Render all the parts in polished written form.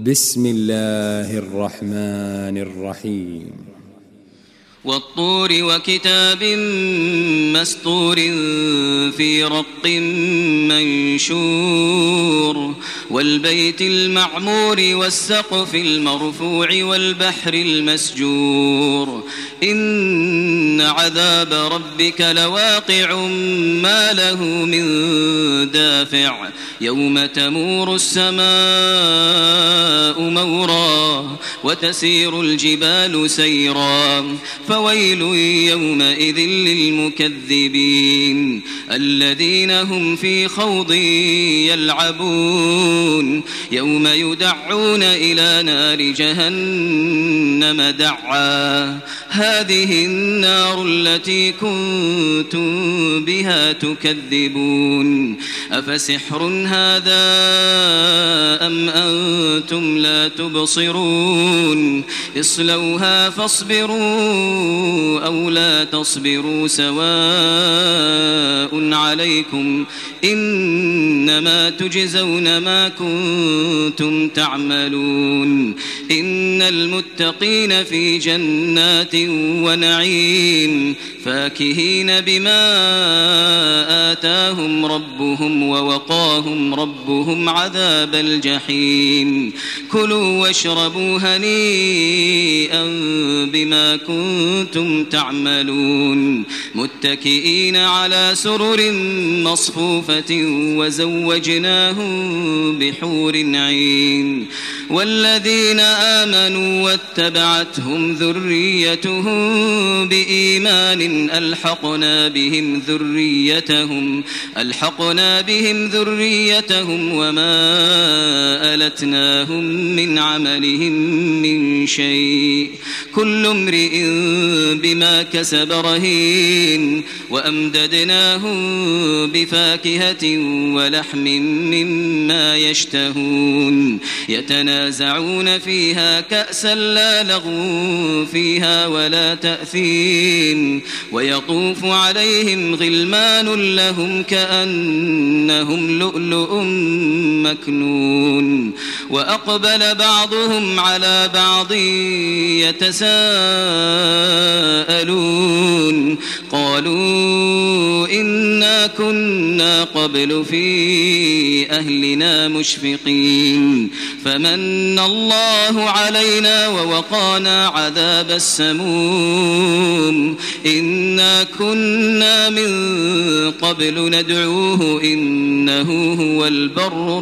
بسم الله الرحمن الرحيم والطور وكتاب مسطور في رق منشور والبيت المعمور والسقف المرفوع والبحر المسجور إن عذاب ربك لواقع ما له من دافع يوم تمور السماء مورا وتسير الجبال سيرا فويل يومئذ للمكذبين الذين هم في خوض يلعبون يوم يدعون إلى نار جهنم دعا هذه النار التي كنتم بها تكذبون أفسحر هذا أم أنتم لا تبصرون اصلوها فاصبروا أو لا تصبروا سواء عليكم إنما تجزون ما كنتم تعملون إن المتقين في جنات ونعيم فاكهين بما آتاهم ربهم ووقاهم ربهم عذاب الجحيم كلوا واشربوا هنيئا بما كنتم تعملون متكئين على سرر مصفوفة وزوجناهم بحور عين والذين آمنوا واتبعتهم ذريتهم بإيمان ألحقنا بهم ذريتهم وما ألتناهم من عملهم من شيء كل امرئ بما كسب رهين وأمددناهم بفاكهة ولحم مما يشتهون يتنازعون فيها كأسا لا لغو فيها ولا تأثيم ويطوف عليهم غلمان لهم كأنهم لؤلؤ مكنون وأقبل بعضهم على بعض يتساءلون قالوا إنا كنا قبل في أهلنا مشفقين فمن الله علينا ووقانا عذاب السموم إنا كنا من قبل ندعوه إنه هو البر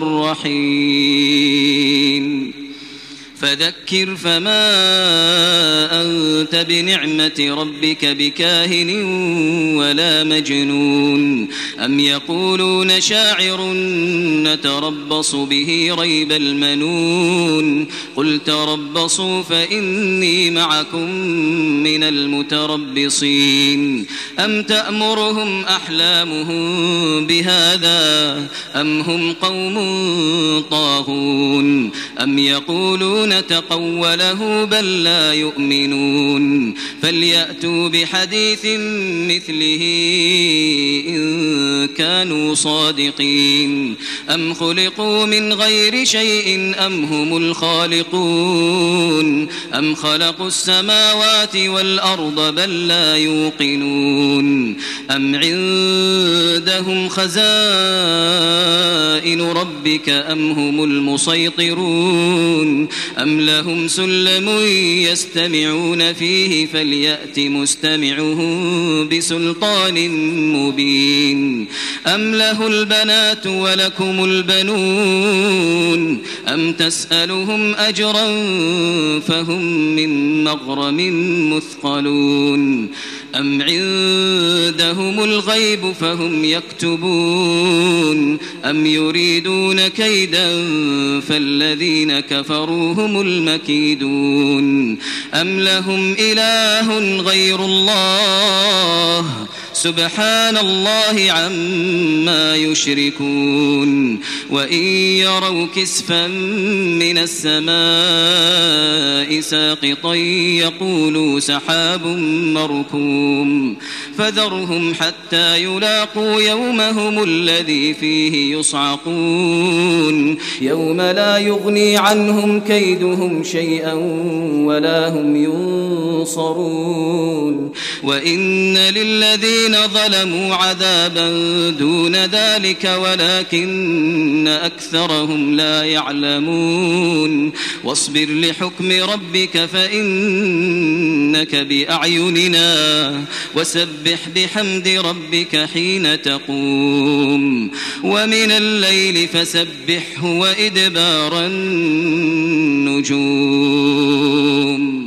الرحيم فذكر فما أنت بنعمة ربك بكاهن ولا مجنون أم يقولون شاعر نتربص به ريب المنون قل تربصوا فإني معكم من المتربصين أم تأمرهم أحلامهم بهذا أم هم قوم طاغون أم يقولون تقوله بل لا يؤمنون فليأتوا بحديث مثله إن كانوا صادقين أم خلقوا من غير شيء أم هم الخالقون أم خلقوا السماوات والأرض بل لا يوقنون أم عندهم خزائن ربك أم هم المسيطرون أم لهم سلم يستمعون فيه فليأت مستمعهم بسلطان مبين أم له البنات ولكم البنون أم تسألهم أجرا فهم من مغرم مثقلون أم عندهم الغيب فهم يكتبون أم يريدون كيدا فالذين كفروا هم المكيدون أم لهم إله غير الله سبحان الله عما يشركون وإن يروا كسفا من السماء السماء ساقطا يقولوا سحاب مركوم فذرهم حتى يلاقوا يومهم الذي فيه يصعقون يوم لا يغني عنهم كيدهم شيئا ولا هم ينصرون وإن للذين ظلموا عذابا دون ذلك ولكن أكثرهم لا يعلمون واصبر لحكم ربك فإنك بأعيننا وسبح بحمد ربك حين تقوم ومن الليل فسبحه وإدبار النجوم